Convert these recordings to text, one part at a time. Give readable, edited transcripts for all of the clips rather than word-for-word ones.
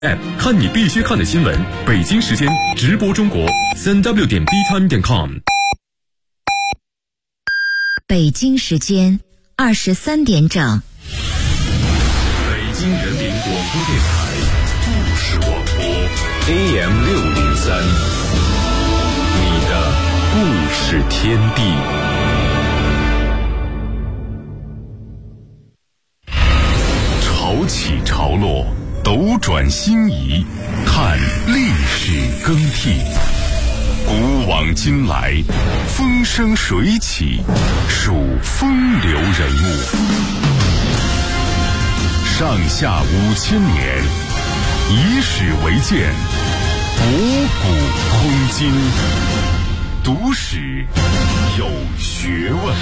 app 看你必须看的新闻，北京时间直播中国3w.btime.com。 北京时间23点整。 北京人民广播电台故事广播 AM603，你的故事天地。潮起潮落，斗转星移，看历史更替，古往今来，风生水起，数风流人物。上下5000年，以史为鉴，博古通今，读史有学问。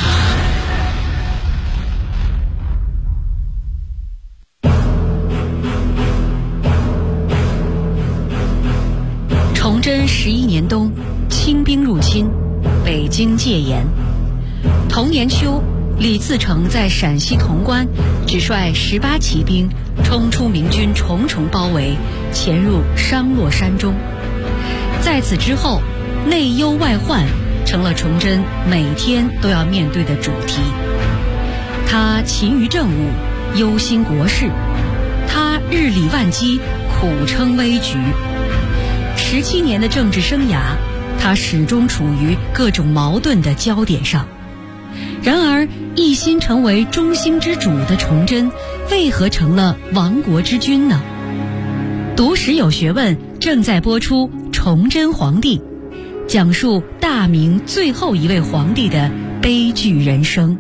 崇祯11年冬，清兵入侵，北京戒严。同年秋，李自成在陕西潼关只率18骑兵冲出明军重重包围，潜入商洛山中。在此之后，内忧外患成了崇祯每天都要面对的主题。他勤于政务，忧心国事，他日理万机，苦撑危局。17年的政治生涯，他始终处于各种矛盾的焦点上。然而，一心成为中兴之主的崇祯，为何成了亡国之君呢？读史有学问正在播出《崇祯皇帝》，讲述大明最后一位皇帝的悲剧人生。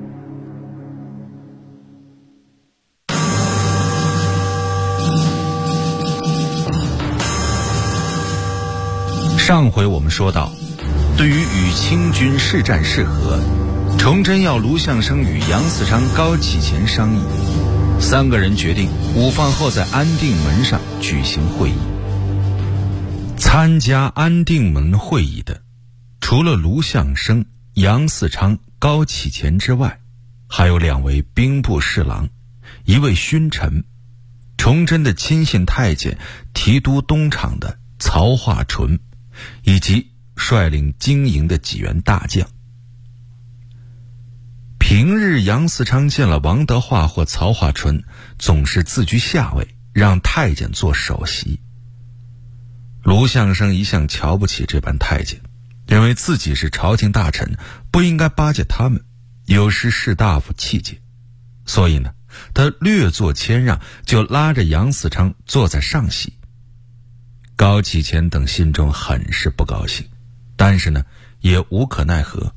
上回我们说到，对于与清军誓战誓和，崇祯要卢象升与杨嗣昌、高启乾商议，3个人决定午饭后在安定门上举行会议。参加安定门会议的，除了卢象升、杨嗣昌、高启乾之外，还有2位兵部侍郎，1位勋臣，崇祯的亲信太监提督东厂的曹化纯，以及率领经营的几员大将。平日杨嗣昌见了王德化或曹化纯，总是自居下位，让太监做首席。卢象升一向瞧不起这般太监，认为自己是朝廷大臣，不应该巴结他们，有失士大夫气节。所以呢，他略作谦让，就拉着杨嗣昌坐在上席。高启乾等心中很是不高兴，但是呢，也无可奈何。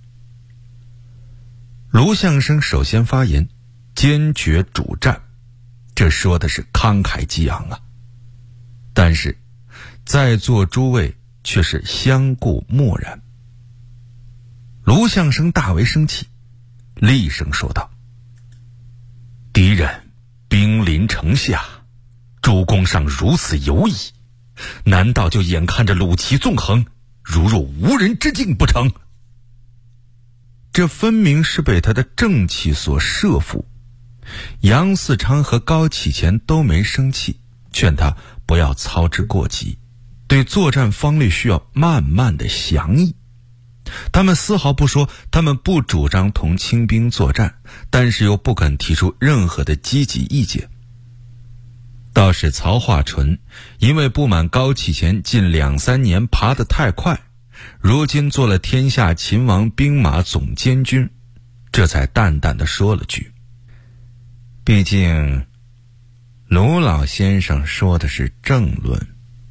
卢象升首先发言，坚决主战，这说的是慷慨激昂啊。但是在座诸位却是相顾默然。卢象升大为生气，厉声说道：敌人兵临城下，主公上如此犹疑，难道就眼看着鲁旗纵横，如若无人之境不成？这分明是被他的正气所慑服。杨嗣昌和高启乾都没生气，劝他不要操之过急，对作战方略需要慢慢的详议。他们丝毫不说他们不主张同清兵作战，但是又不肯提出任何的积极意见。倒是曹化纯因为不满高启乾近2-3年爬得太快，如今做了天下秦王兵马总监军，这才淡淡地说了句：毕竟卢老先生说的是正论。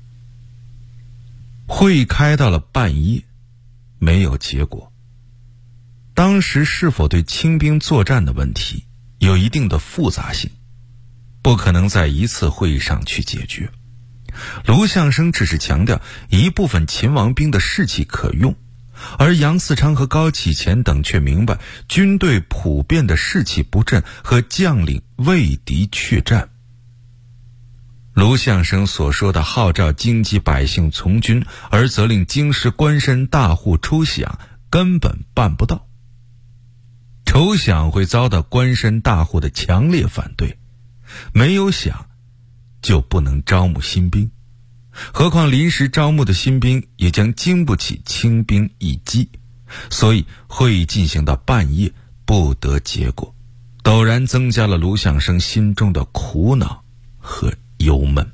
会议开到了半夜，没有结果。当时是否对清兵作战的问题有一定的复杂性，不可能在一次会议上去解决。卢象升只是强调一部分秦王兵的士气可用，而杨嗣昌和高启乾等却明白军队普遍的士气不振和将领畏敌怯战。卢象升所说的号召京畿百姓从军，而责令京师官绅大户出饷，根本办不到。筹饷会遭到官绅大户的强烈反对，没有饷就不能招募新兵，何况临时招募的新兵也将经不起清兵一击，所以会议进行到半夜不得结果，陡然增加了卢象升心中的苦恼和忧闷。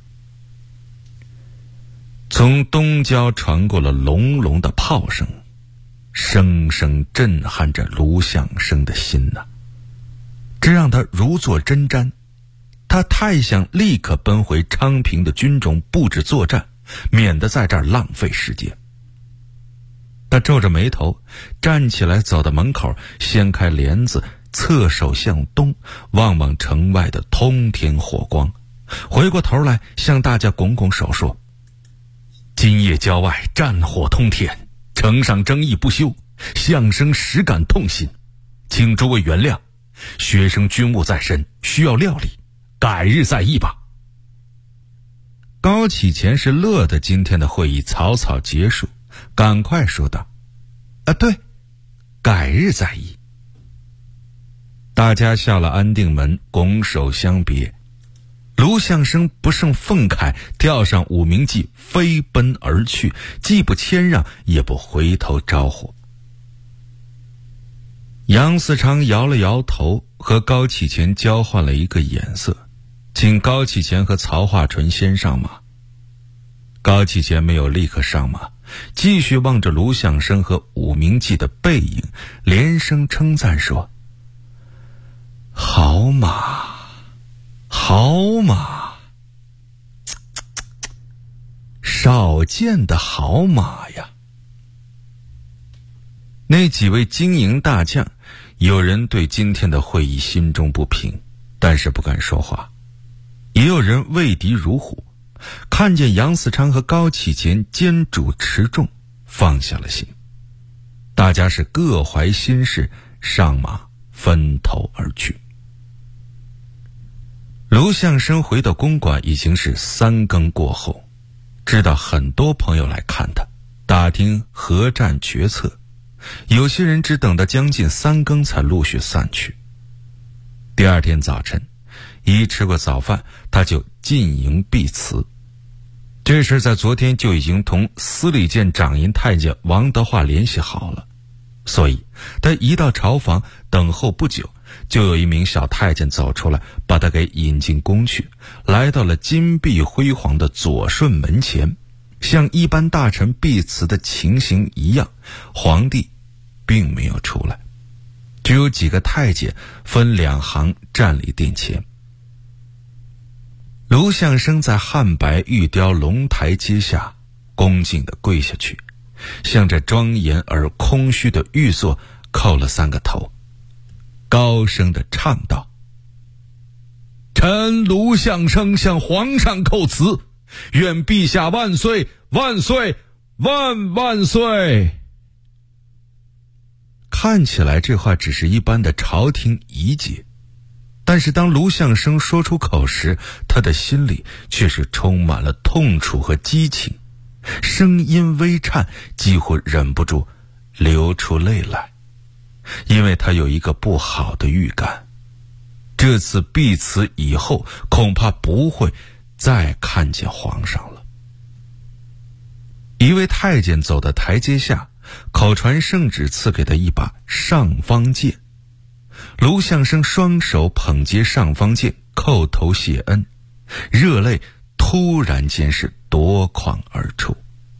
从东郊传过了隆隆的炮声，声声震撼着卢象升的心呐，这让他如坐针毡。他太想立刻奔回昌平的军中布置作战，免得在这儿浪费时间。他皱着眉头站起来，走到门口，掀开帘子，侧手向东望望城外的通天火光，回过头来向大家拱拱手说：今夜郊外战火通天，城上争议不休，象升实感痛心，请诸位原谅，学生军务在身，需要料理，改日再议吧。高启前是乐得今天的会议草草结束，赶快说道：对，改日再议。大家下了安定门，拱手相别。卢象升不胜愤慨，跳上武鸣骑飞奔而去，既不谦让，也不回头招呼。杨嗣昌摇了摇头，和高启前交换了一个眼色，请高启前和曹化纯先上马。高启前没有立刻上马，继续望着卢象升和武鸣骑的背影，连声称赞说：好马，好马，少见的好马呀。那几位精营大将，有人对今天的会议心中不平，但是不敢说话，也有人畏敌如虎，看见杨嗣昌和高启前坚主持重，放下了心。大家是各怀心事，上马分头而去。卢象升回到公馆已经是3更过后，知道很多朋友来看他，打听核战决策，有些人只等到将近3更才陆续散去。第二天早晨，一吃过早饭，他就进营避辞。这事在昨天就已经同司礼监掌银太监王德化联系好了，所以他一到朝房等候不久，就有一名小太监走出来，把他给引进宫去，来到了金碧辉煌的左顺门前，像一般大臣避辞的情形一样，皇帝并没有出来，只有几个太监分2行站立殿前。卢象升在汉白玉雕龙台阶下恭敬地跪下去，向着庄严而空虚的玉座叩了3个头，高声地唱道：臣卢象升向皇上叩辞，愿陛下万岁万岁万万岁。看起来这话只是一般的朝廷仪节，但是当卢象升说出口时，他的心里却是充满了痛楚和激情，声音微颤，几乎忍不住流出泪来，因为他有一个不好的预感，这次避辞以后恐怕不会再看见皇上了。一位太监走到台阶下，口传圣旨赐给他一把尚方剑。卢象升双手捧接尚方剑，叩头谢恩，热泪突然间是夺眶而出。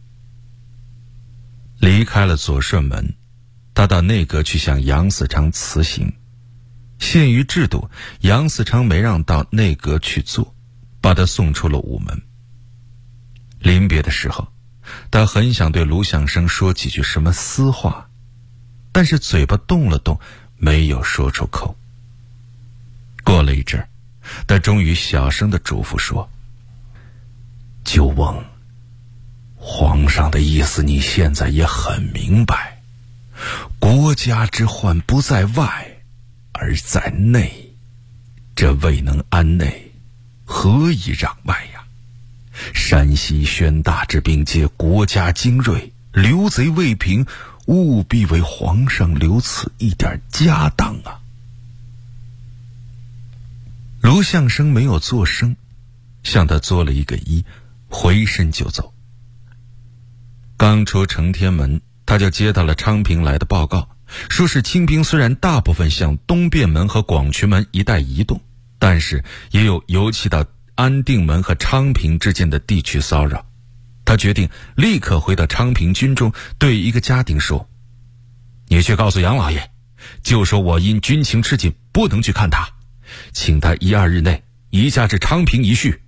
离开了左顺门，他到内阁去向杨嗣昌辞行。限于制度，杨嗣昌没让到内阁去坐，把他送出了午门。临别的时候，他很想对卢象升说几句什么私话，但是嘴巴动了动，没有说出口。过了一阵儿，他终于小声地嘱咐说：九翁，皇上的意思你现在也很明白，国家之患不在外而在内，这未能安内，何以攘外呀？山西宣大之兵皆国家精锐，刘贼未平，务必为皇上留此一点家当啊。卢象升没有作声， 向他作了一个揖，回身就走。刚出承天门，他就接到了昌平来的报告，说是清兵虽然大部分向东便门和广渠门一带移动，但是也有游击到安定门和昌平之间的地区骚扰。他决定立刻回到昌平军中，对一个家丁说：“你去告诉杨老爷，就说我因军情吃紧，不能去看他，请他1、2日内移驾至昌平一叙。”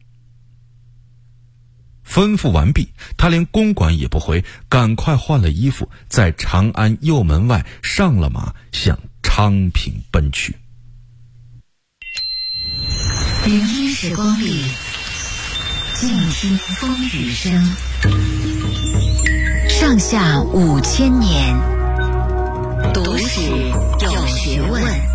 吩咐完毕，他连公馆也不回，赶快换了衣服，在长安右门外上了马，向昌平奔去。 01时光里，静听风雨声，上下5000年，读史有学问。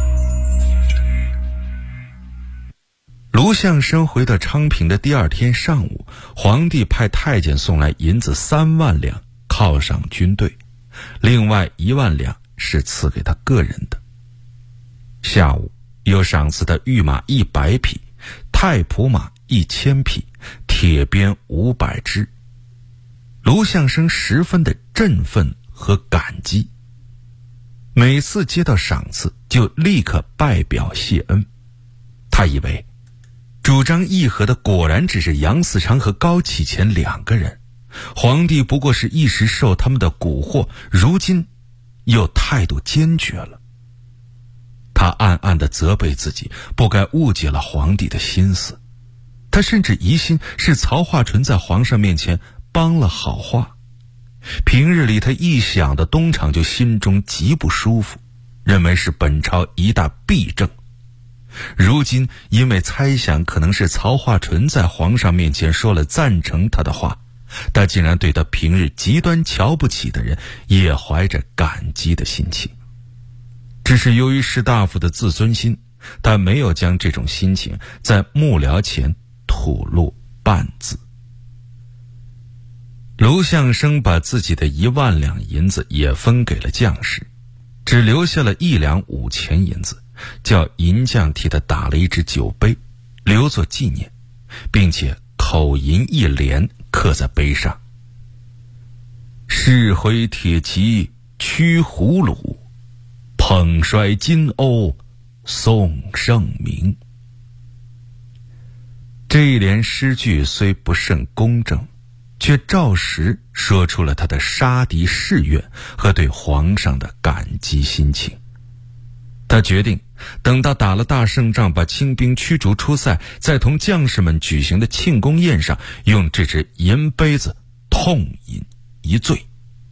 卢象升回到昌平的第2天上午，皇帝派太监送来银子3万两犒赏军队，另外1万两是赐给他个人的。下午又赏赐他御马100匹，太仆马1000匹，铁鞭500支。卢象升十分的振奋和感激，每次接到赏赐就立刻拜表谢恩。他以为主张议和的果然只是杨嗣昌和高启乾2个人，皇帝不过是一时受他们的蛊惑，如今又态度坚决了。他暗暗地责备自己，不该误解了皇帝的心思。他甚至疑心是曹化淳在皇上面前帮了好话。平日里他一想到东厂就心中极不舒服，认为是本朝一大弊政。如今因为猜想可能是曹化淳在皇上面前说了赞成他的话，他竟然对他平日极端瞧不起的人也怀着感激的心情。只是由于士大夫的自尊心，他没有将这种心情在幕僚前吐露半字。卢象升把自己的1万两银子也分给了将士，只留下了1两5钱银子，叫银匠替他打了一只酒杯，留作纪念，并且口吟一联刻在碑上：世回铁骑驱胡虏，捧衰金瓯颂圣明。这一联诗句虽不甚公正，却照实说出了他的杀敌誓愿和对皇上的感激心情。他决定等到打了大胜仗，把清兵驱逐出塞，在同将士们举行的庆功宴上，用这只银杯子痛饮一醉。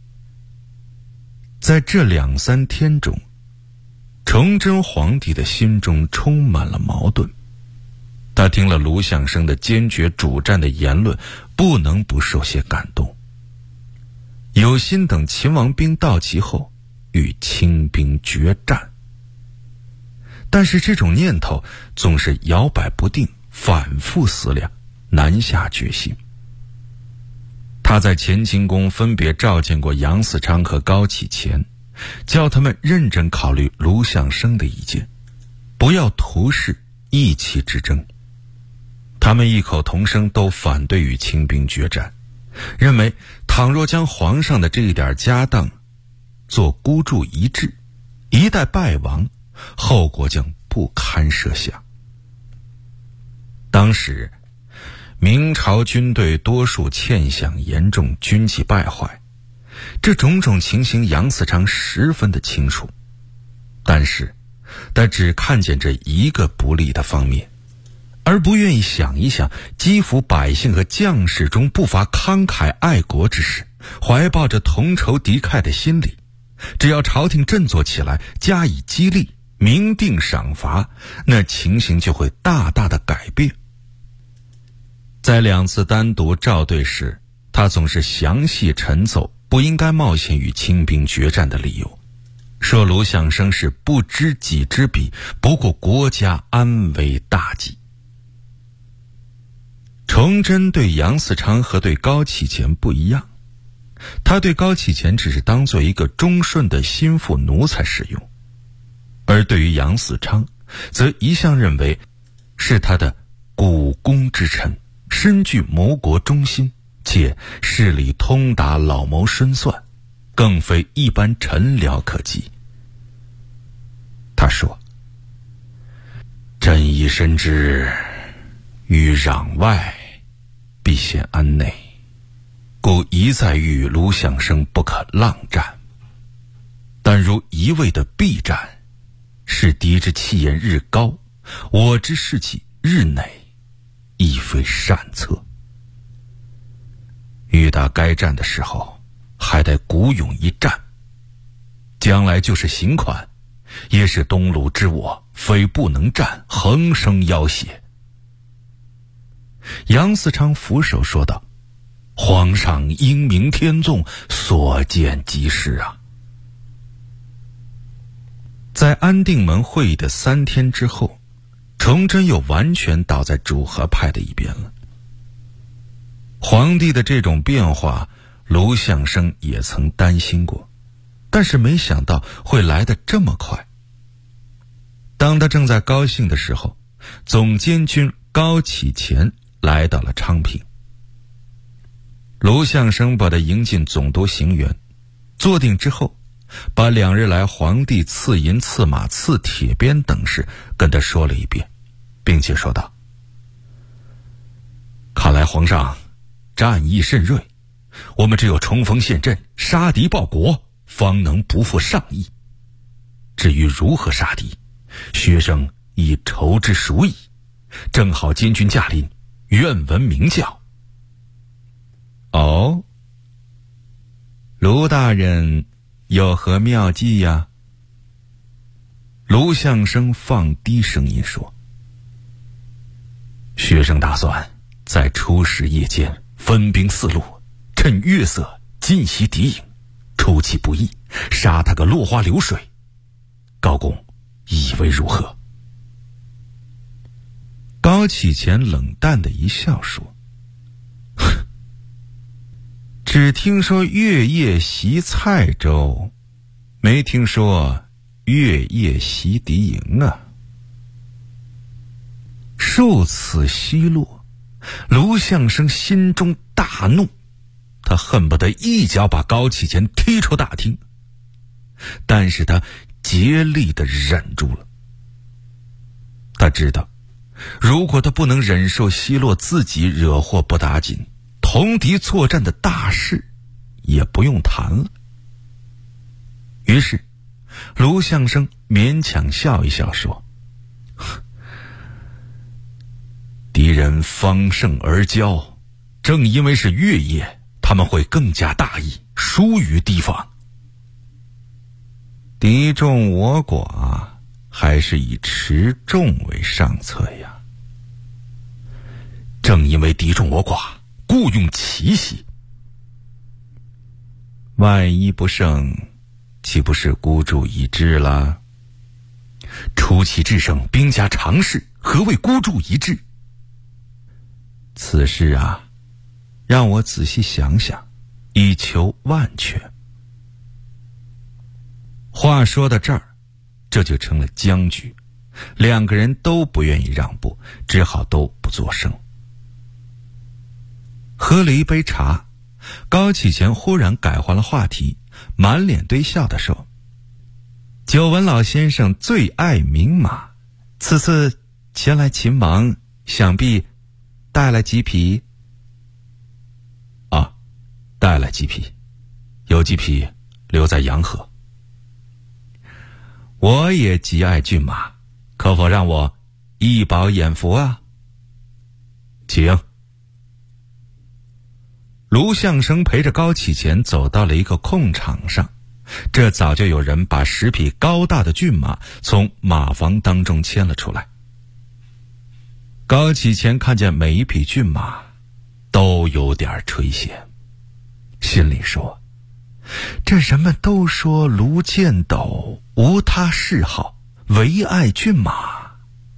在这2、3天中，崇祯皇帝的心中充满了矛盾。他听了卢象升的坚决主战的言论，不能不受些感动，有心等秦王兵到齐后与清兵决战。但是这种念头总是摇摆不定，反复思量，难下决心。他在乾清宫分别召见过杨嗣昌和高启乾，叫他们认真考虑卢象升的意见，不要图示意气之争。他们异口同声都反对与清兵决战，认为倘若将皇上的这一点家当做孤注一掷，一旦败亡，后果将不堪设想。当时明朝军队多数欠饷严重，军纪败坏，这种种情形杨嗣昌十分的清楚，但是他只看见这一个不利的方面，而不愿意想一想基辅百姓和将士中不乏慷慨爱国之士，怀抱着同仇敌忾的心理。只要朝廷振作起来，加以激励，明定赏罚，那情形就会大大的改变。在2次单独召对时，他总是详细陈奏不应该冒险与清兵决战的理由，说卢象升是不知己之彼，不顾国家安危大计。崇祯对杨嗣昌和对高启乾不一样，他对高启乾只是当做一个忠顺的心腹奴才使用，而对于杨嗣昌则一向认为是他的股肱之臣， 身居谋国中心，且势力通达，老谋深算，更非一般臣僚可及。他说：朕亦深知，欲攘外，必先安内，故一再谕卢相生不可浪战。但如一味的避战，使敌之气焰日高，我之士气日馁，亦非善策。遇到该战的时候，还得鼓勇一战，将来就是刑款，也是东鲁之我非不能战，横生要挟。杨嗣昌俯首说道：皇上英明天纵，所见即是啊。在安定门会议的3天之后，崇祯又完全倒在主和派的一边了。皇帝的这种变化，卢相生也曾担心过，但是没想到会来得这么快。当他正在高兴的时候，总监军高启乾来到了昌平。卢相生把他迎进总督行辕，坐定之后，把2日来皇帝赐银赐马赐铁鞭等事跟他说了一遍，并且说道：看来皇上战意甚锐，我们只有冲锋陷阵，杀敌报国，方能不负上意。至于如何杀敌，学生已筹之熟矣，正好监军驾临，愿闻明教。哦，卢大人有何妙计呀？卢相生放低声音说：学生打算在初时夜间分兵4路，趁月色进袭敌营，出其不意，杀他个落花流水。高公以为如何？高启乾冷淡的一笑说：只听说月夜袭蔡州，没听说月夜袭敌营啊。受此奚落，卢相生心中大怒，他恨不得一脚把高启乾踢出大厅，但是他竭力地忍住了。他知道，如果他不能忍受奚落自己，惹祸不打紧，同敌作战的大事也不用谈了。于是卢相生勉强笑一笑说：敌人方胜而骄，正因为是月夜，他们会更加大意，疏于提防。敌众我寡，还是以持重为上策呀。正因为敌众我寡，故用奇袭。万一不胜，岂不是孤注一掷了？出奇制胜，兵家常事，何谓孤注一掷？此事啊，让我仔细想想，以求万全。话说到这儿，这就成了僵局，2个人都不愿意让步，只好都不作声。喝了一杯茶，高启乾忽然改换了话题，满脸堆笑地说：久闻老先生最爱名马，此次前来秦王，想必带来几匹？啊，带来几匹，有几匹留在洋河。我也极爱骏马，可否让我一饱眼福啊？请。卢相生陪着高启乾走到了一个空场上，这早就有人把10匹高大的骏马从马房当中牵了出来。高启乾看见每一匹骏马都有点垂涎，心里说：这人们都说卢建斗无他嗜好，唯爱骏马，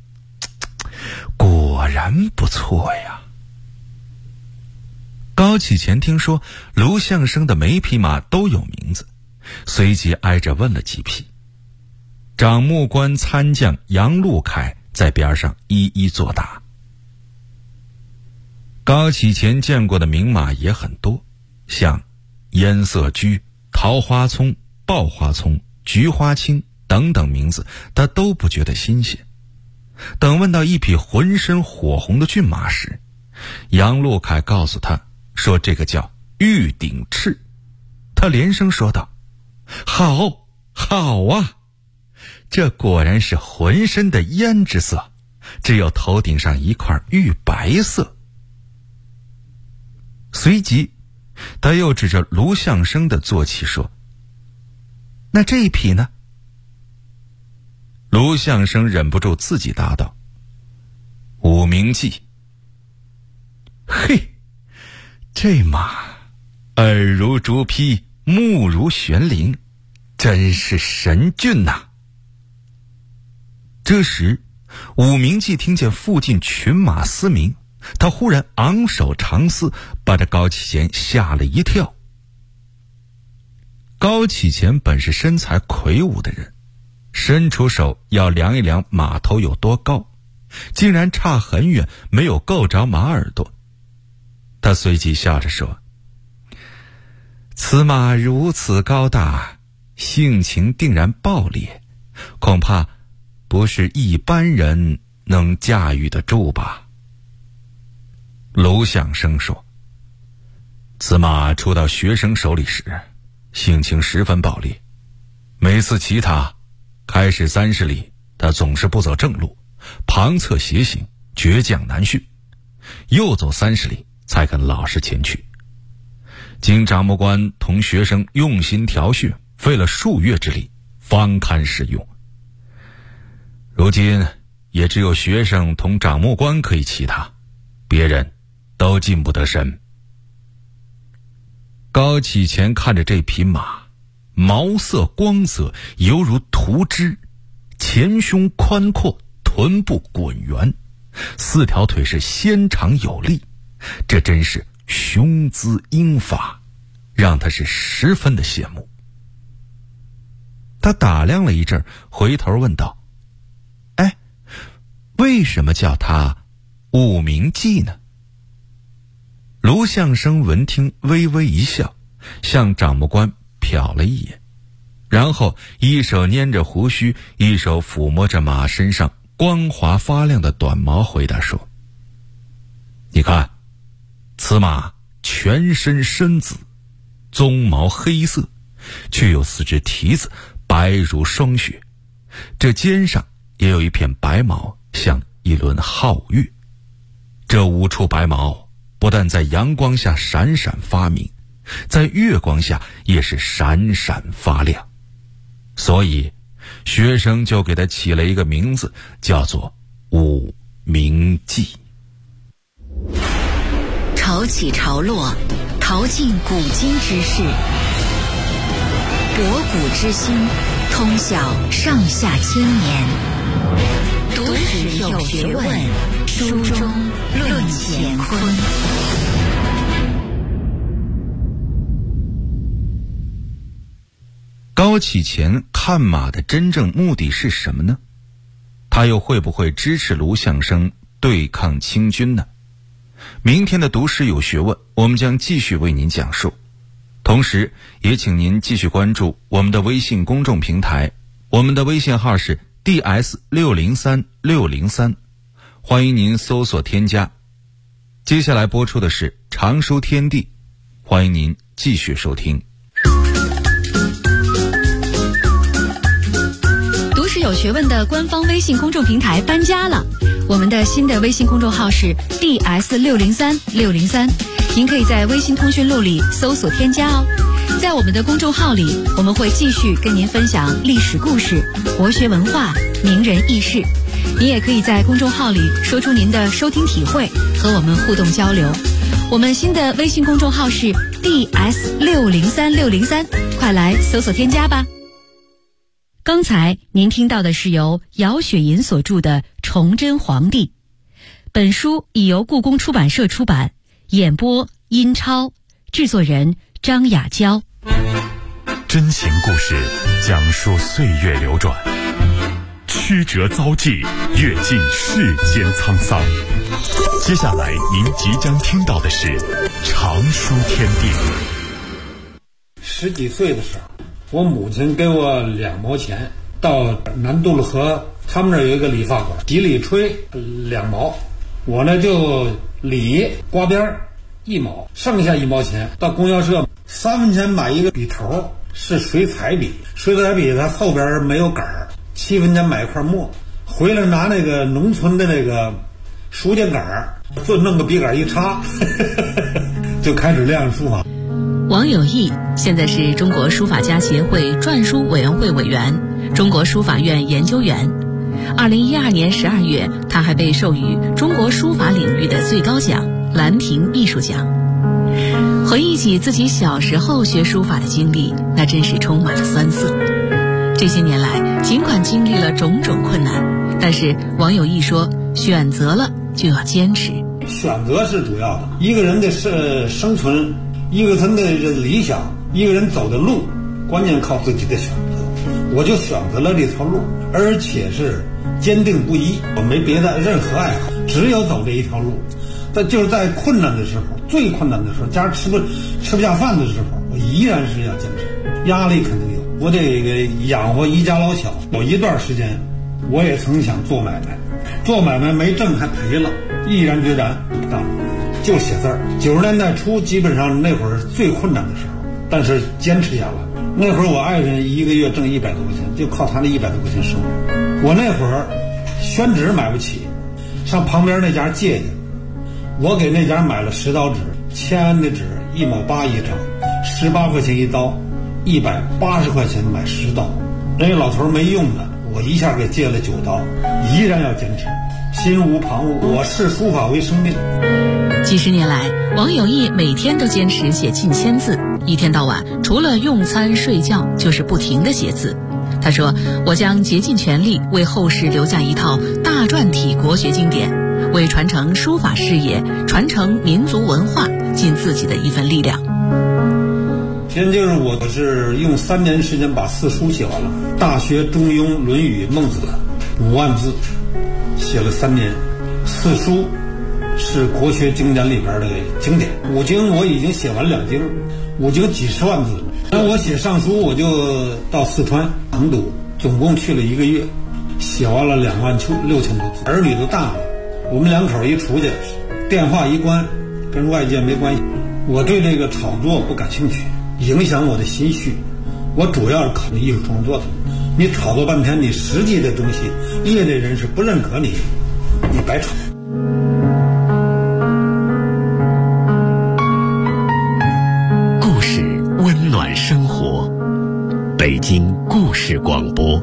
果然不错呀。高启乾听说卢相生的每匹马都有名字，随即挨着问了几匹。掌目官参将杨禄凯在边上一一作答。 高启前见过的名马也很多，像烟色驹、桃花葱、爆花葱、菊花青等等名字他都不觉得新鲜。等问到一匹浑身火红的骏马时，杨洛凯告诉他说这个叫玉顶赤。他连声说道：好啊，这果然是浑身的胭脂色，只有头顶上一块玉白色。随即他又指着卢相生的坐骑说：那这一匹呢？卢相生忍不住自己答道：武明记。嘿，这马耳如竹劈，目如悬铃，真是神骏呐！这时武明记听见附近群马嘶鸣，他忽然昂首长嘶，把这高启前吓了一跳。高启前本是身材魁梧的人，伸出手要量一量马头有多高，竟然差很远，没有够着马耳朵。他随即笑着说：此马如此高大，性情定然暴烈，恐怕不是一般人能驾驭得住吧。卢相生说：此马出到学生手里时，性情十分暴烈，每次骑它开始30里，他总是不走正路，旁侧斜行，倔强难驯，又走30里才肯老实前去。经掌目官同学生用心调训，费了数月之力，方堪使用。如今也只有学生同掌目官可以骑它，别人都进不得身。高启前看着这匹马，毛色光泽，犹如涂脂，前胸宽阔，臀部滚圆，4条腿是纤长有力，这真是雄姿英发，让他是十分的羡慕。他打量了一阵，回头问道：为什么叫他武明记呢？卢相生闻听微微一笑，向掌目官瞟了一眼，然后一手拈着胡须，一手抚摸着马身上光滑发亮的短毛，回答说：你看，此马全身深紫，鬃毛黑色，却有4只蹄子白如霜雪，这肩上也有一片白毛，像一轮皓月。这5处白毛不但在阳光下闪闪发明，在月光下也是闪闪发亮，所以学生就给他起了一个名字，叫做武明记。 潮起潮落，淘尽古今之事，博古之心，通晓上下千年。读史有学问，书中论乾坤。 高启前看马的真正目的是什么呢？他又会不会支持卢相生对抗清军呢？明天的读史有学问，我们将继续为您讲述。同时也请您继续关注我们的微信公众平台，我们的微信号是 DS603603，欢迎您搜索添加。接下来播出的是常书天地，欢迎您继续收听。 读史有学问的官方微信公众平台搬家了，我们的新的微信公众号是 DS603603，您可以在微信通讯录里搜索添加哦。在我们的公众号里，我们会继续跟您分享历史故事、国学文化、名人轶事。您也可以在公众号里说出您的收听体会，和我们互动交流。我们新的微信公众号是 DS603603，快来搜索添加吧。刚才您听到的是由姚雪银所著的《崇祯皇帝》，本书已由故宫出版社出版，演播殷超，制作人张雅娇。 真情故事，讲述岁月流转，曲折遭际，阅尽世间沧桑。 接下来您即将听到的是常书天地。 10几岁的时候，我母亲给我2毛钱，到南渡了河，他们那儿有一个理发馆，洗理吹2毛，我呢就理刮边1毛，剩下1毛钱到供销社3分钱买一个笔头，是水彩笔，水彩笔它后边没有杆儿，7分钱买一块墨，回来拿那个农村的那个书架杆儿，就弄个笔杆一插就开始练书法。 王有义现在是中国书法家协会篆书委员会委员、中国书法院研究员。2012年12月，他还被授予中国书法领域的最高奖兰亭艺术奖。回忆起自己小时候学书法的经历，那真是充满了酸涩。这些年来，尽管经历了种种困难，但是王有义说，选择了就要坚持。 选择是主要的，一个人的生存，一个人的理想，一个人走的路，关键靠自己的选择。我就选择了这条路，而且是坚定不移，我没别的任何爱好，只有走这一条路。但就是在困难的时候，最困难的时候，家吃不下饭的时候，我依然是要坚持。压力肯定有，我得养活一家老小。有一段时间，我也曾想做买卖，做买卖没挣还赔了，毅然决然不干，就写字儿。90年代初，基本上那会儿最困难的时候，但是坚持下来。那会儿我爱人一个月挣100多块钱，就靠他那100多块钱生活。我那会儿宣纸买不起，上旁边那家借去，我给那家买了10刀纸，签安的纸1毛8一张，18块钱一刀，180块钱买10刀。人家老头没用的，我一下给借了9刀，依然要坚持，心无旁骛。我视书法为生命。 几十年来，王有义每天都坚持写近1000字，一天到晚除了用餐睡觉就是不停地写字。他说，我将竭尽全力为后世留下一套大篆体国学经典，为传承书法事业、传承民族文化尽自己的一份力量。 现在就是我是用3年时间把4书写完了，《大学》《中庸》《论语》《孟子》5万字，写了3年。4书是国学经典里边的经典，5经我已经写完2经，5经几10万字。那我写上书，我就到四川成都，总共去了1个月，写完了26000多字。儿女都大了，我们2口一出去，电话一关，跟外界没关系。我对这个炒作不感兴趣，影响我的心绪。我主要是考虑艺术创作的。你炒作半天，你实际的东西，业内人士不认可你，你白炒。 故事温暖生活，北京故事广播。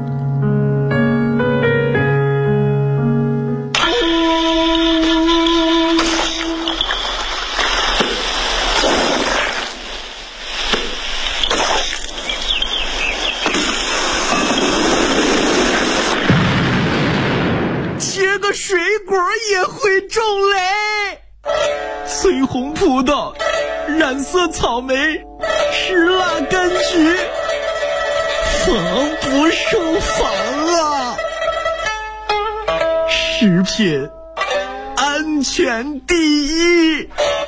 水果也会种雷，翠红葡萄，染色草莓，石蜡柑橘，防不胜防啊！食品安全第一。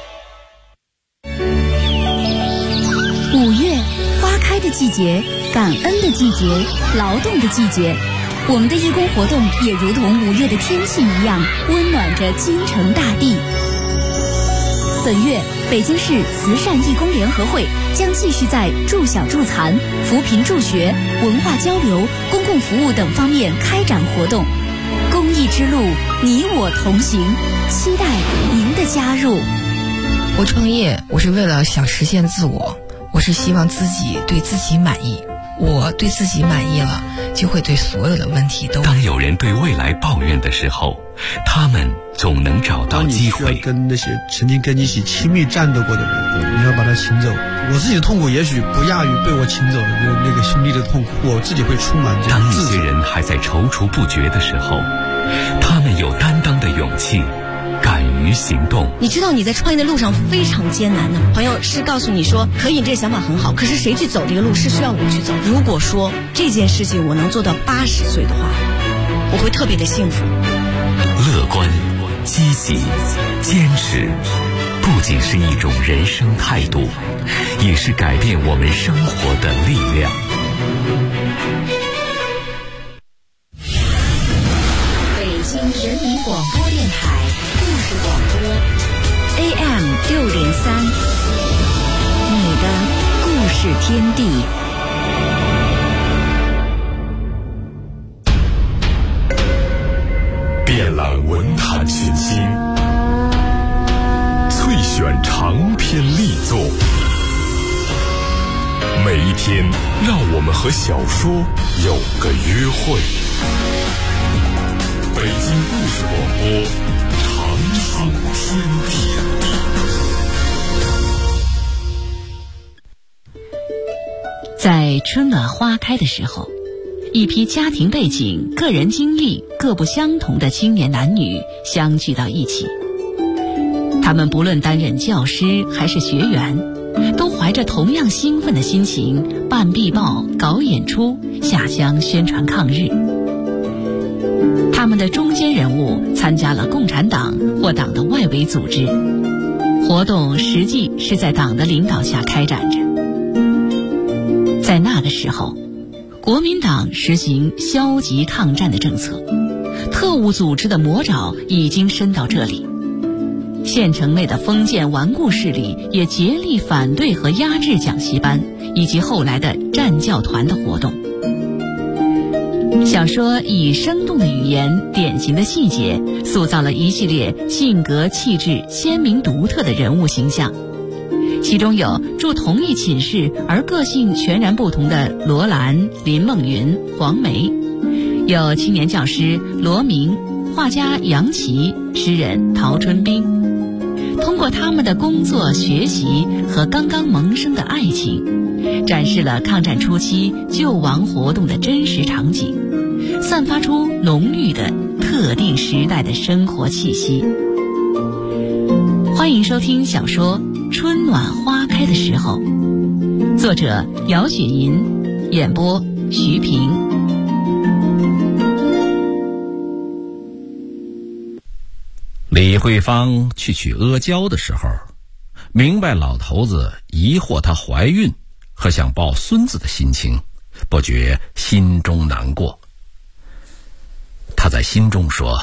5月，花开的季节，感恩的季节，劳动的季节。我们的义工活动也如同5月的天气一样，温暖着京城大地。本月，北京市慈善义工联合会将继续在助小助残、扶贫助学、文化交流、公共服务等方面开展活动。公益之路，你我同行，期待您的加入。 我创业，我是为了想实现自我，我是希望自己对自己满意。我对自己满意了，就会对所有的问题都。 当有人对未来抱怨的时候，他们总能找到机会。 当你需要跟那些曾经跟你一起亲密战斗过的人，你要把他请走。我自己的痛苦也许不亚于被我请走的那个兄弟的痛苦，我自己会充满这种自责。 当一些人还在踌躇不决的时候，他们有担当的勇气，敢于行动。 你知道你在创业的路上非常艰难的，朋友是告诉你说可以，这个想法很好，可是谁去走这个路是需要我去走。如果说这件事情我能做到80岁的话，我会特别的幸福。 乐观、 积极、坚持，不仅是一种人生态度，也是改变我们生活的力量。 北京人民广播电台故事广播 AM603，你的故事天地。 遍览文坛群星，萃选长篇力作，每一天让我们和小说有个约会。北京故事广播，长寿天地。 在春暖花开的时候，一批家庭背景、个人经历各不相同的青年男女相聚到一起。他们不论担任教师还是学员，都怀着同样兴奋的心情办壁报、搞演出、下乡宣传抗日。他们的中坚人物参加了共产党或党的外围组织，活动实际是在党的领导下开展着。在那个时候，国民党实行消极抗战的政策，特务组织的魔爪已经伸到这里。县城内的封建顽固势力也竭力反对和压制讲习班以及后来的战教团的活动。小说以生动的语言、典型的细节，塑造了一系列性格气质鲜明独特的人物形象。其中有住同一寝室而个性全然不同的罗兰、林梦云、黄梅，有青年教师罗明、画家杨琦、诗人陶春冰。通过他们的工作、学习和刚刚萌生的爱情，展示了抗战初期救亡活动的真实场景，散发出浓郁的特定时代的生活气息。欢迎收听小说《春暖花开的时候》，作者姚雪银，演播徐平。 李慧芳去取阿胶的时候，明白老头子疑惑她怀孕和想抱孙子的心情，不觉心中难过。他在心中说：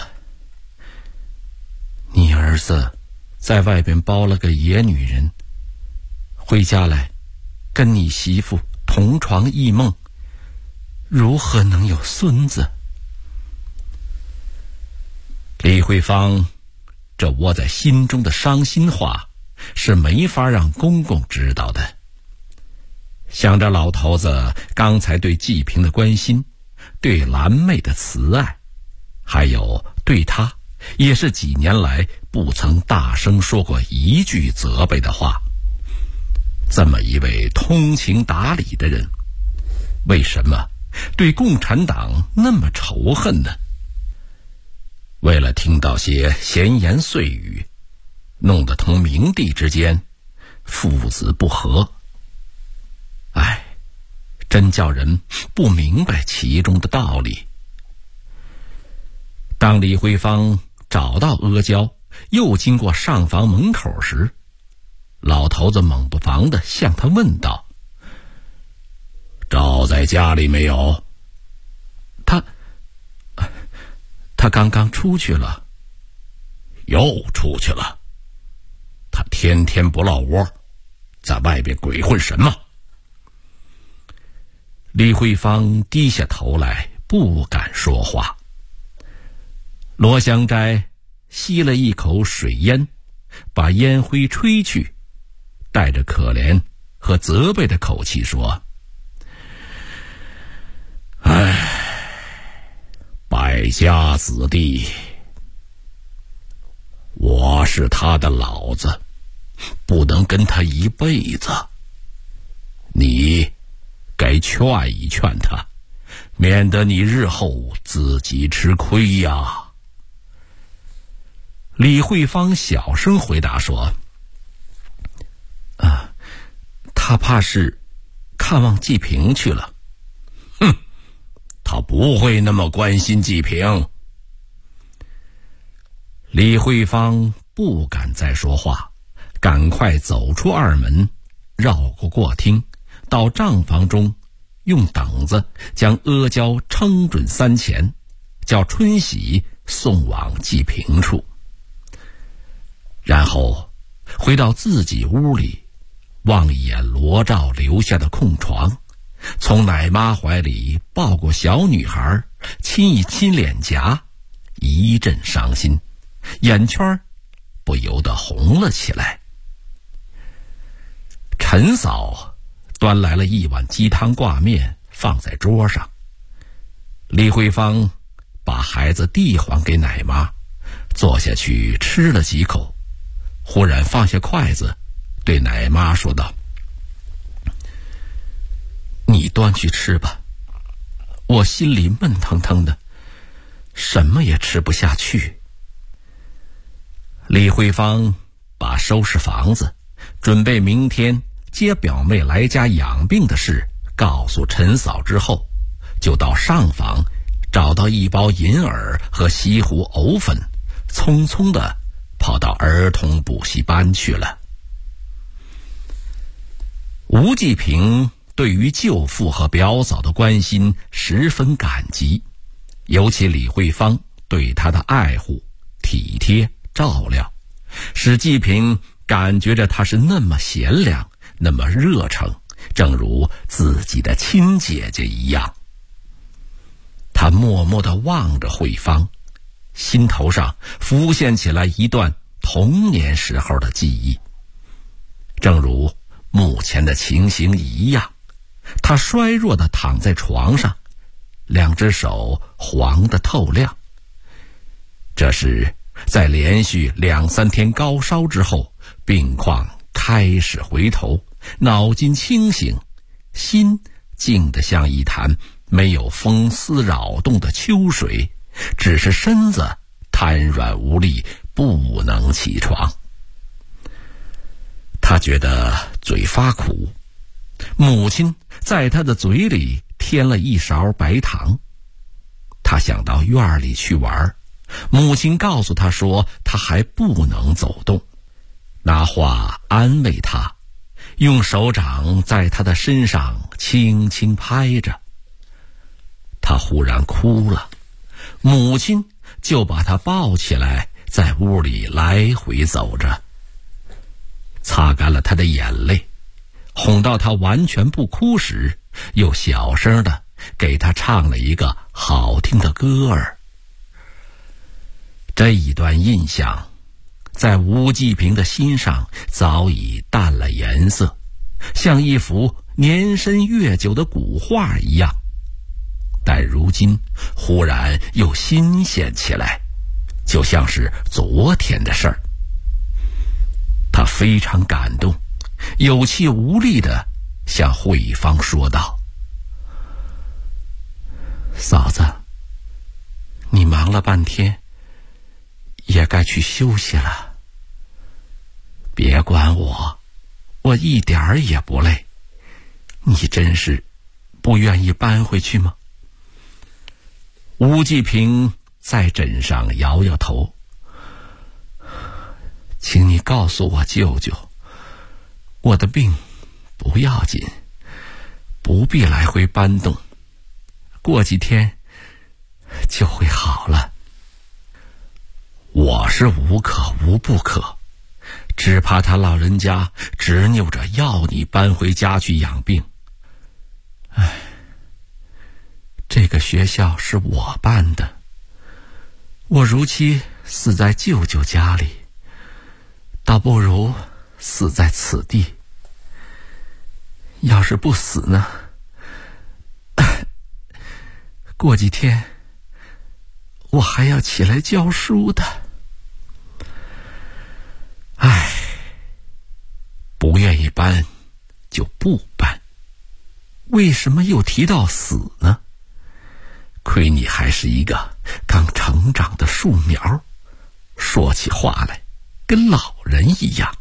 你儿子在外边包了个野女人，回家来跟你媳妇同床异梦，如何能有孙子？李慧芳这窝在心中的伤心话是没法让公公知道的。想着老头子刚才对季平的关心，对兰妹的慈爱，还有对他也是几年来不曾大声说过一句责备的话，这么一位通情达理的人，为什么对共产党那么仇恨呢？为了听到些闲言碎语，弄得同明帝之间父子不和，真叫人不明白其中的道理。当李慧芳找到阿胶，又经过上房门口时，老头子猛不防地向他问道：赵在家里没有？他刚刚出去了。又出去了？他天天不落窝，在外边鬼混什么？李慧芳低下头来，不敢说话。罗香斋吸了一口水烟，把烟灰吹去，带着可怜和责备的口气说：败家子弟，我是他的老子，不能跟他一辈子，你该劝一劝他，免得你日后自己吃亏呀。李慧芳小声回答说：他怕是看望季平去了。他不会那么关心季平。 李慧芳不敢再说话，赶快走出二门，绕过厅，到账房中，用等子将阿胶称准3钱，叫春喜送往济平处，然后回到自己屋里，望一眼罗照留下的空床，从奶妈怀里抱过小女孩，亲一亲脸颊，一阵伤心，眼圈不由得红了起来。陈嫂端来了一碗鸡汤挂面放在桌上，李慧芳把孩子递还给奶妈，坐下去吃了几口，忽然放下筷子，对奶妈说道：你端去吃吧，我心里闷腾腾的，什么也吃不下去。李慧芳把收拾房子，准备明天接表妹来家养病的事告诉陈嫂之后，就到上房找到一包银耳和西湖藕粉，匆匆地跑到儿童补习班去了。吴继平对于舅父和表嫂的关心十分感激，尤其李慧芳对他的爱护、体贴、照料，使继平感觉着他是那么贤良，那么热诚，正如自己的亲姐姐一样。他默默地望着慧芳，心头上浮现起来一段童年时候的记忆，正如目前的情形一样。他衰弱地躺在床上，2只手黄得透亮。这是在连续2、3天高烧之后，病况开始回头，脑筋清醒，心静得像一潭没有风丝扰动的秋水，只是身子瘫软无力，不能起床。他觉得嘴发苦，母亲在他的嘴里添了一勺白糖。他想到院里去玩，母亲告诉他说他还不能走动，拿话安慰他，用手掌在他的身上轻轻拍着。他忽然哭了，母亲就把他抱起来，在屋里来回走着，擦干了他的眼泪，哄到他完全不哭时，又小声的给他唱了一个好听的歌儿。这一段印象在吴继平的心上早已淡了颜色，像一幅年深月久的古画一样，但如今忽然又新鲜起来，就像是昨天的事儿。他非常感动，有气无力地向慧芳说道：嫂子，你忙了半天，也该去休息了。别管我，我一点儿也不累。你真是不愿意搬回去吗？吴继平在枕上摇摇头。请你告诉我舅舅，我的病不要紧，不必来回搬动，过几天就会好了。我是无可无不可，只怕他老人家执拗着要你搬回家去养病。这个学校是我办的，我如期死在舅舅家里，倒不如死在此地。要是不死呢？过几天我还要起来教书的。不愿意搬就不搬，为什么又提到死呢？亏你还是一个刚成长的树苗，说起话来跟老人一样。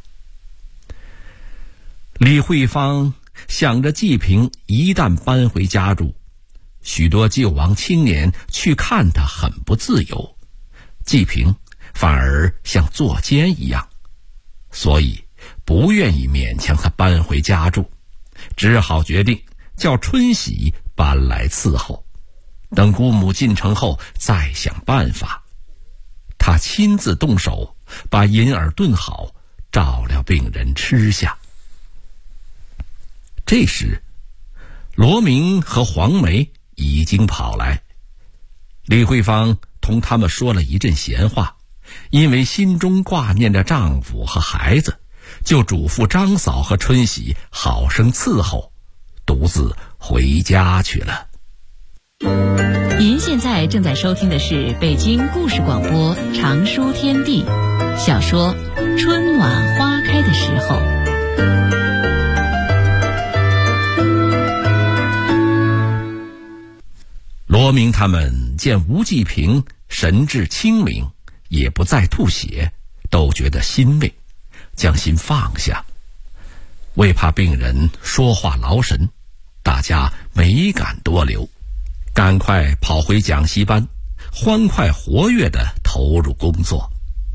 李慧芳想着继平一旦搬回家住，许多救亡青年去看他很不自由，继平反而像作奸一样，所以不愿意勉强他搬回家住，只好决定叫春喜搬来伺候，等姑母进城后再想办法。他亲自动手把银耳炖好，照料病人吃下。这时罗明和黄梅已经跑来，李慧芳同他们说了一阵闲话，因为心中挂念着丈夫和孩子，就嘱咐张嫂和春喜好生伺候，独自回家去了。 您现在正在收听的是北京故事广播长书天地小说《春暖花开的时候》。 罗明他们见吴继平神志清明，也不再吐血，都觉得欣慰，将心放下。为怕病人说话劳神，大家没敢多留，赶快跑回讲习班，欢快活跃地投入工作。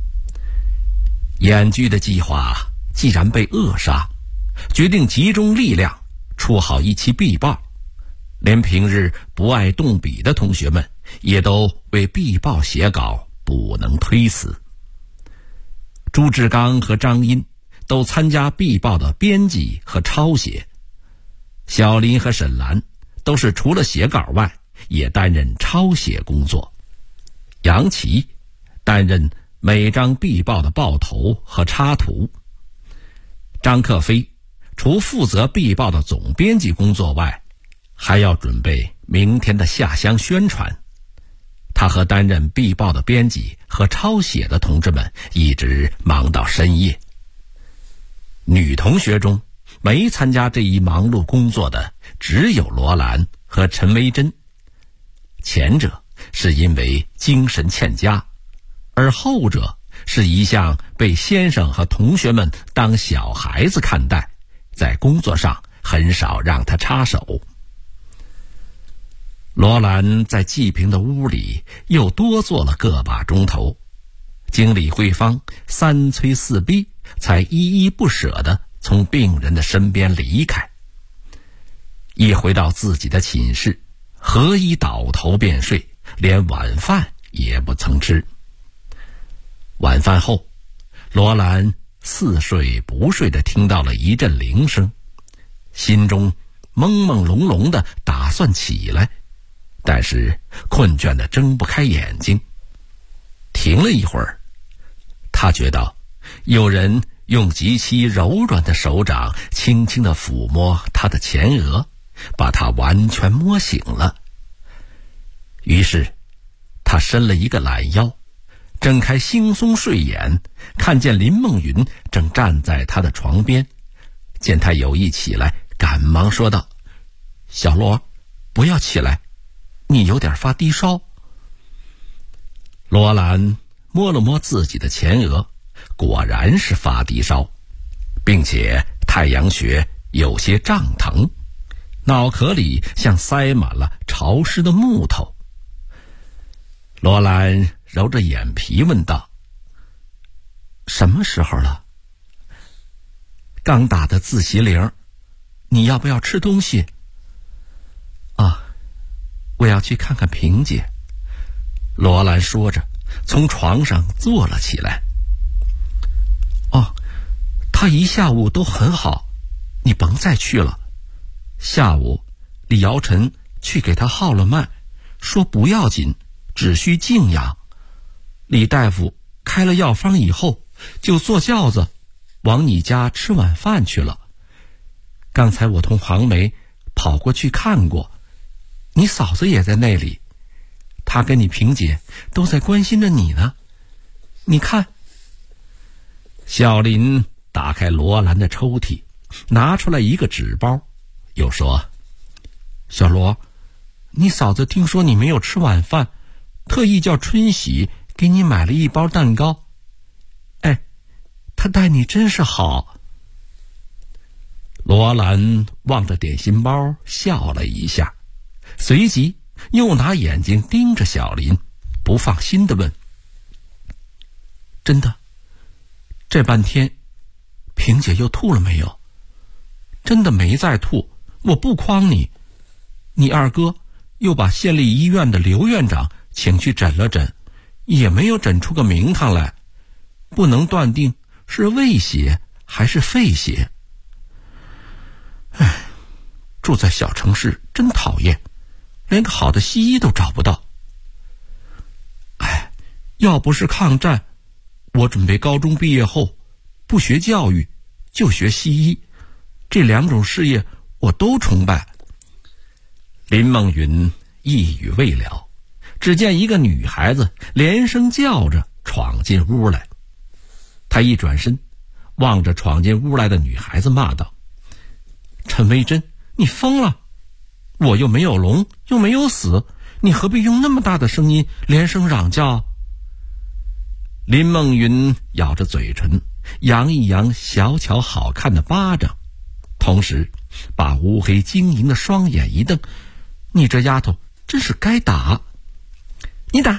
演剧的计划既然被扼杀，决定集中力量出好一期壁报，连平日不爱动笔的同学们也都为壁报写稿，不能推辞。朱志刚和张茵都参加壁报的编辑和抄写，小林和沈兰都是除了写稿外也担任抄写工作，杨琦担任每张壁报的报头和插图，张克飞除负责壁报的总编辑工作外，还要准备明天的下乡宣传。他和担任壁报的编辑和抄写的同志们一直忙到深夜。女同学中没参加这一忙碌工作的只有罗兰和陈维珍，前者是因为精神欠佳，而后者是一向被先生和同学们当小孩子看待，在工作上很少让他插手。罗兰在季平的屋里又多坐了个把钟头，经李慧芳三催四逼，才依依不舍地从病人的身边离开。一回到自己的寝室，何以倒头便睡，连晚饭也不曾吃。晚饭后，罗兰似睡不睡地听到了一阵铃声，心中朦朦胧胧地打算起来，但是困倦地睁不开眼睛。停了一会儿，他觉到有人用极其柔软的手掌轻轻地抚摸他的前额，把他完全摸醒了。于是他伸了一个懒腰，睁开惺忪睡眼，看见林梦云正站在他的床边，见他有意起来，赶忙说道：“小罗，不要起来，你有点发低烧。”罗兰摸了摸自己的前额，果然是发低烧，并且太阳穴有些胀疼，脑壳里像塞满了潮湿的木头。罗兰揉着眼皮问道：“什么时候了？”“刚打的自习铃，你要不要吃东西？”“啊，我要去看看萍姐。”罗兰说着从床上坐了起来。“哦，她一下午都很好，你甭再去了。下午李尧臣去给她号了脉，说不要紧，只需静养。李大夫开了药方以后，就坐轿子往你家吃晚饭去了。刚才我同黄梅跑过去看过，你嫂子也在那里，她跟你萍姐都在关心着你呢。你看。”小林打开罗兰的抽屉，拿出来一个纸包，又说：“小罗，你嫂子听说你没有吃晚饭，特意叫春喜给你买了一包蛋糕。哎，她待你真是好。”罗兰望着点心包笑了一下，随即又拿眼睛盯着小林，不放心地问：“ 真的，这半天萍姐又吐了没有？真的没再吐，我不诓你。你二哥又把县立医院的刘院长请去诊了诊，也没有诊出个名堂来，不能断定是胃血还是肺血。唉，住在小城市真讨厌，连个好的西医都找不到。唉，要不是抗战，我准备高中毕业后不学教育就学西医，这两种事业我都崇拜。林梦云一语未了，只见一个女孩子连声叫着闯进屋来。他一转身，望着闯进屋来的女孩子骂道：陈维珍，你疯了！我又没有聋，又没有死，你何必用那么大的声音连声嚷叫？林梦云咬着嘴唇，扬一扬小巧好看的巴掌，同时把乌黑晶莹的双眼一瞪：你这丫头真是该打！你打！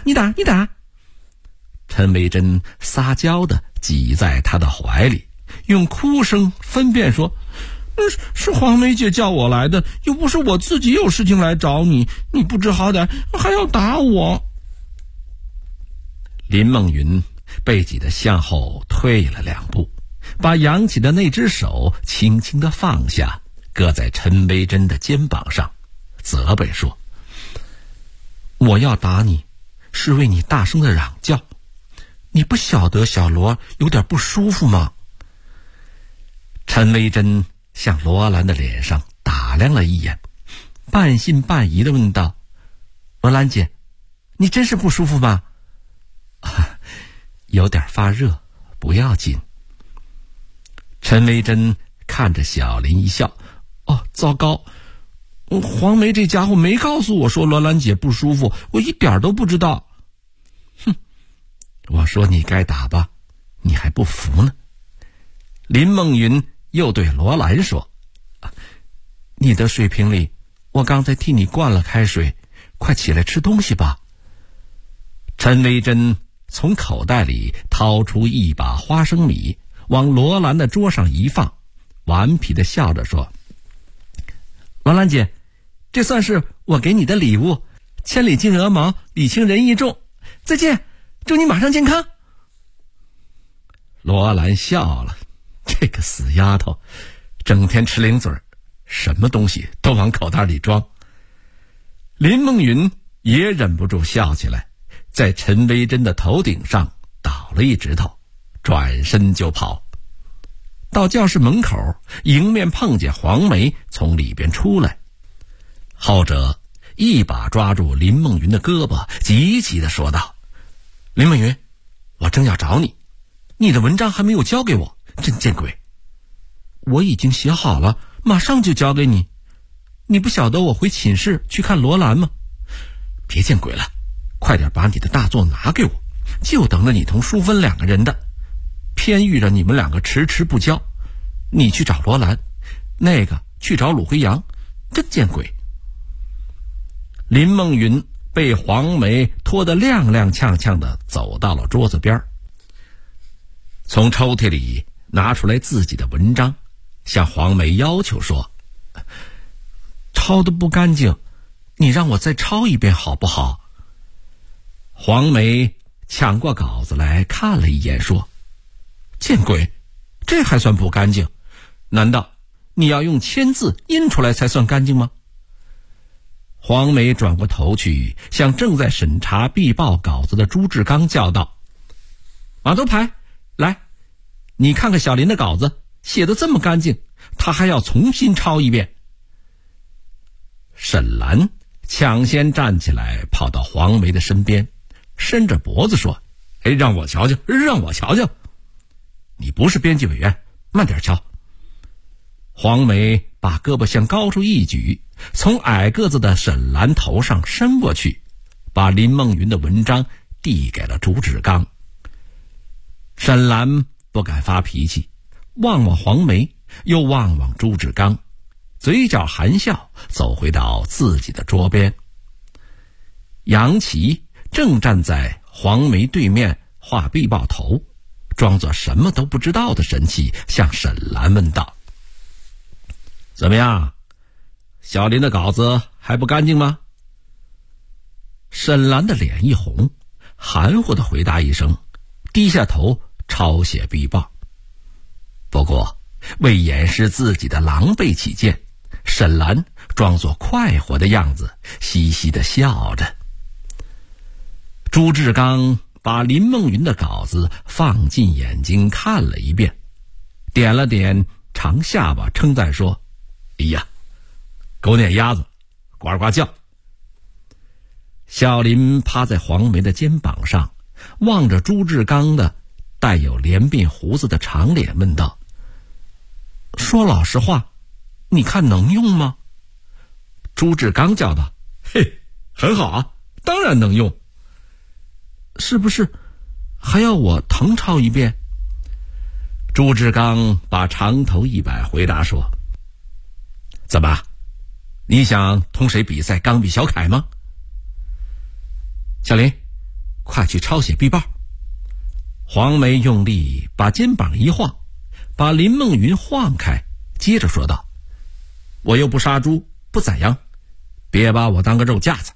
陈维珍撒娇的挤在他的怀里，用哭声分辨说：是黄梅姐叫我来的，又不是我自己有事情来找你，你不知好歹还要打我。林梦云被挤得向后退了2步，把扬起的那只手轻轻地放下，搁在陈维珍的肩膀上，责备说：我要打你是为你大声的嚷叫，你不晓得小罗有点不舒服吗？陈维珍向罗兰的脸上打量了一眼，半信半疑地问道：罗兰姐，你真是不舒服吗？有点发热，不要紧。陈维珍看着小林一笑：糟糕，黄梅这家伙没告诉我说罗兰姐不舒服，我一点都不知道。哼，我说你该打吧，你还不服呢。林梦云又对罗兰说：你的水瓶里我刚才替你灌了开水，快起来吃东西吧。陈维珍从口袋里掏出一把花生米，往罗兰的桌上一放，顽皮地笑着说：罗兰姐，这算是我给你的礼物，千里竞鹅毛，礼轻人意重，再见，祝你马上健康。罗兰笑了，这个死丫头整天吃零嘴，什么东西都往口袋里装。林梦云也忍不住笑起来，在陈维珍的头顶上倒了一指头，转身就跑。到教室门口，迎面碰见黄梅从里边出来，后者一把抓住林梦云的胳膊，急急地说道：林梦云，我正要找你，你的文章还没有交给我，真见鬼！我已经写好了，马上就交给你。你不晓得我回寝室去看罗兰吗？别见鬼了，快点把你的大作拿给我，就等着你同淑芬2个人的。偏遇着你们2个迟迟不交，你去找罗兰，那个去找鲁辉阳，真见鬼！林梦云被黄梅拖得踉踉跄跄地走到了桌子边，从抽屉里拿出来自己的文章，向黄梅要求说：抄得不干净，你让我再抄一遍好不好？黄梅抢过稿子来看了一眼，说：见鬼，这还算不干净？难道你要用签字印出来才算干净吗？黄梅转过头去，向正在审查必报稿子的朱志刚叫道：马头牌，来，你看看小林的稿子，写得这么干净，他还要重新抄一遍。沈兰抢先站起来，跑到黄梅的身边，伸着脖子说：让我瞧瞧，让我瞧瞧。你不是编辑委员，慢点瞧。黄梅把胳膊向高处一举，从矮个子的沈兰头上伸过去，把林梦云的文章递给了朱志刚。沈兰不敢发脾气，望望黄梅，又望望朱志刚，嘴角含笑，走回到自己的桌边。杨琦正站在黄梅对面画必报头， 装作什么都不知道的神气，向沈兰问道：“怎么样，小林的稿子还不干净吗？”沈兰的脸一红，含糊地回答一声，低下头抄写壁报。不过为掩饰自己的狼狈起见，沈兰装作快活的样子，嘻嘻地笑着。朱志刚把林梦云的稿子放进眼睛看了一遍，点了点长下巴，称赞说：“哎呀，狗撵鸭子，呱呱叫。”小林趴在黄梅的肩膀上，望着朱志刚的带有连鬓胡子的长脸，问道：“说老实话，你看能用吗？”朱志刚叫道：“嘿，很好啊，当然能用。是不是还要我誊抄一遍？”朱志刚把长头一摆，回答说：“怎么，你想同谁比赛钢笔小楷吗？小林，快去抄写壁报。”黄梅用力把肩膀一晃，把林梦云晃开，接着说道：“我又不杀猪，不宰羊，别把我当个肉架子。”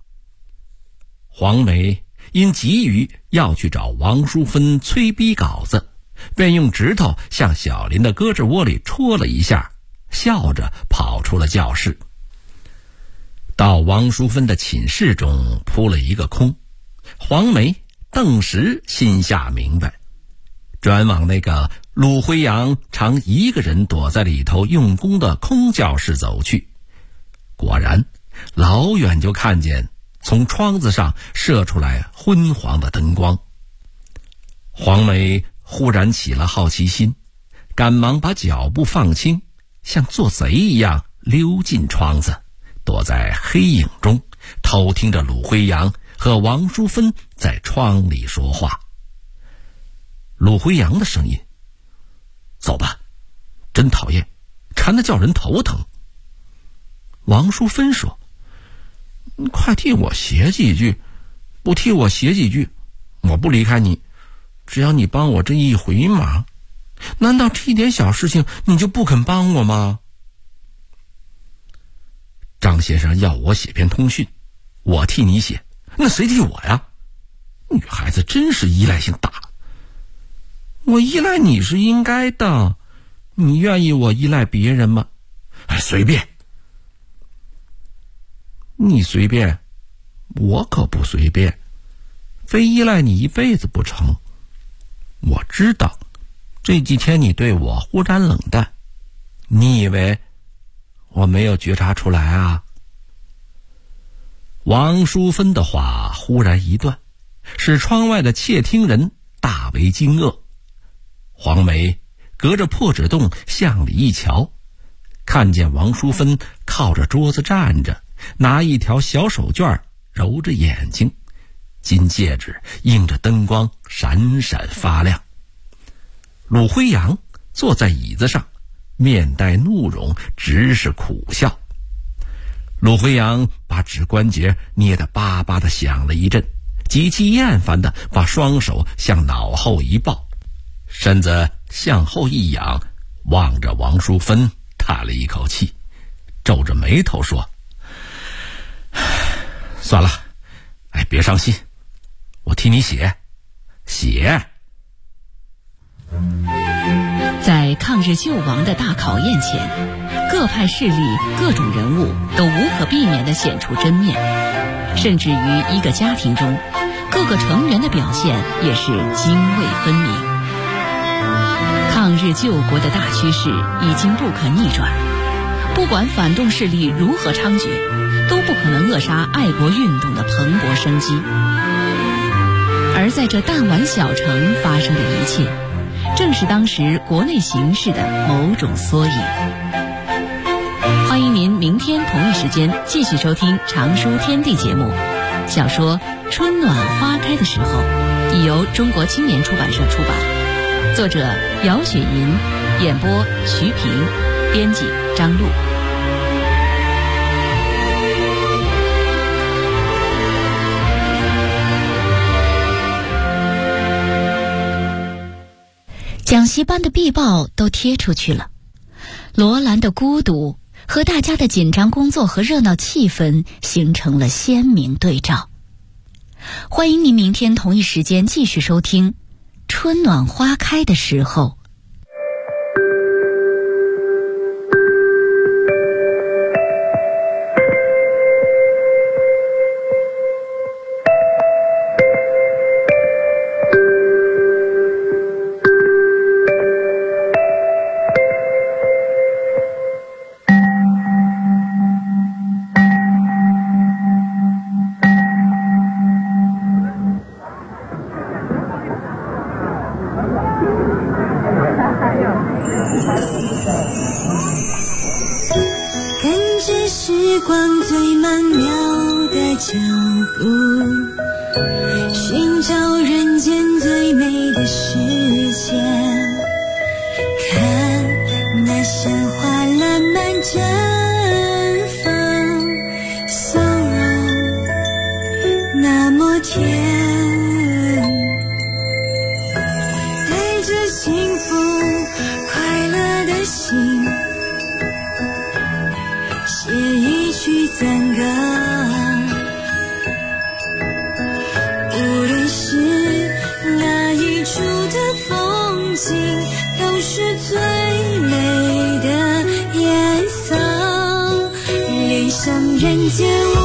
黄梅因急于要去找王淑芬催逼稿子，便用指头向小林的胳肢窝里戳了一下，笑着跑出了教室。到王淑芬的寝室中扑了一个空，黄梅顿时心下明白，转往那个鲁辉阳常一个人躲在里头用功的空教室走去。果然老远就看见从窗子上射出来昏黄的灯光。黄梅忽然起了好奇心，赶忙把脚步放轻，像做贼一样溜进窗子，躲在黑影中偷听着鲁辉阳和王淑芬在窗里说话。鲁辉阳的声音：“走吧，真讨厌，馋得叫人头疼。”王淑芬说：“快替我写几句，不替我写几句，我不离开你，只要你帮我这一回忙。难道这一点小事情你就不肯帮我吗？”张先生要我写篇通讯，我替你写，那谁替我呀？女孩子真是依赖性大。我依赖你是应该的，你愿意我依赖别人吗？随便。你随便，我可不随便，非依赖你一辈子不成。我知道这几天你对我忽然冷淡，你以为我没有觉察出来啊？王淑芬的话忽然一断，使窗外的窃听人大为惊愕。黄梅隔着破纸洞向里一瞧，看见王淑芬靠着桌子站着，拿一条小手绢揉着眼睛，金戒指映着灯光闪闪发亮。鲁辉阳坐在椅子上，面带怒容，直是苦笑。鲁辉阳把指关节捏得巴巴地响了一阵，极其厌烦地把双手向脑后一抱，身子向后一仰，望着王淑芬叹了一口气，皱着眉头说：“算了，别伤心，我替你写。” 在抗日救亡的大考验前，各派势力、各种人物都无可避免地显出真面，甚至于一个家庭中，各个成员的表现也是泾渭分明。抗日救国的大趋势已经不可逆转，不管反动势力如何猖獗，都不可能扼杀爱国运动的蓬勃生机。而在这弹丸小城发生的一切，正是当时国内形势的某种缩影。欢迎您明天同一时间继续收听《常书天地》节目。小说《春暖花开的时候》已由中国青年出版社出版，作者姚雪银，演播徐平，编辑张璐。 讲习班的壁报都贴出去了，罗兰的孤独和大家的紧张工作和热闹气氛形成了鲜明对照。欢迎您明天同一时间继续收听《春暖花开的时候》。 人间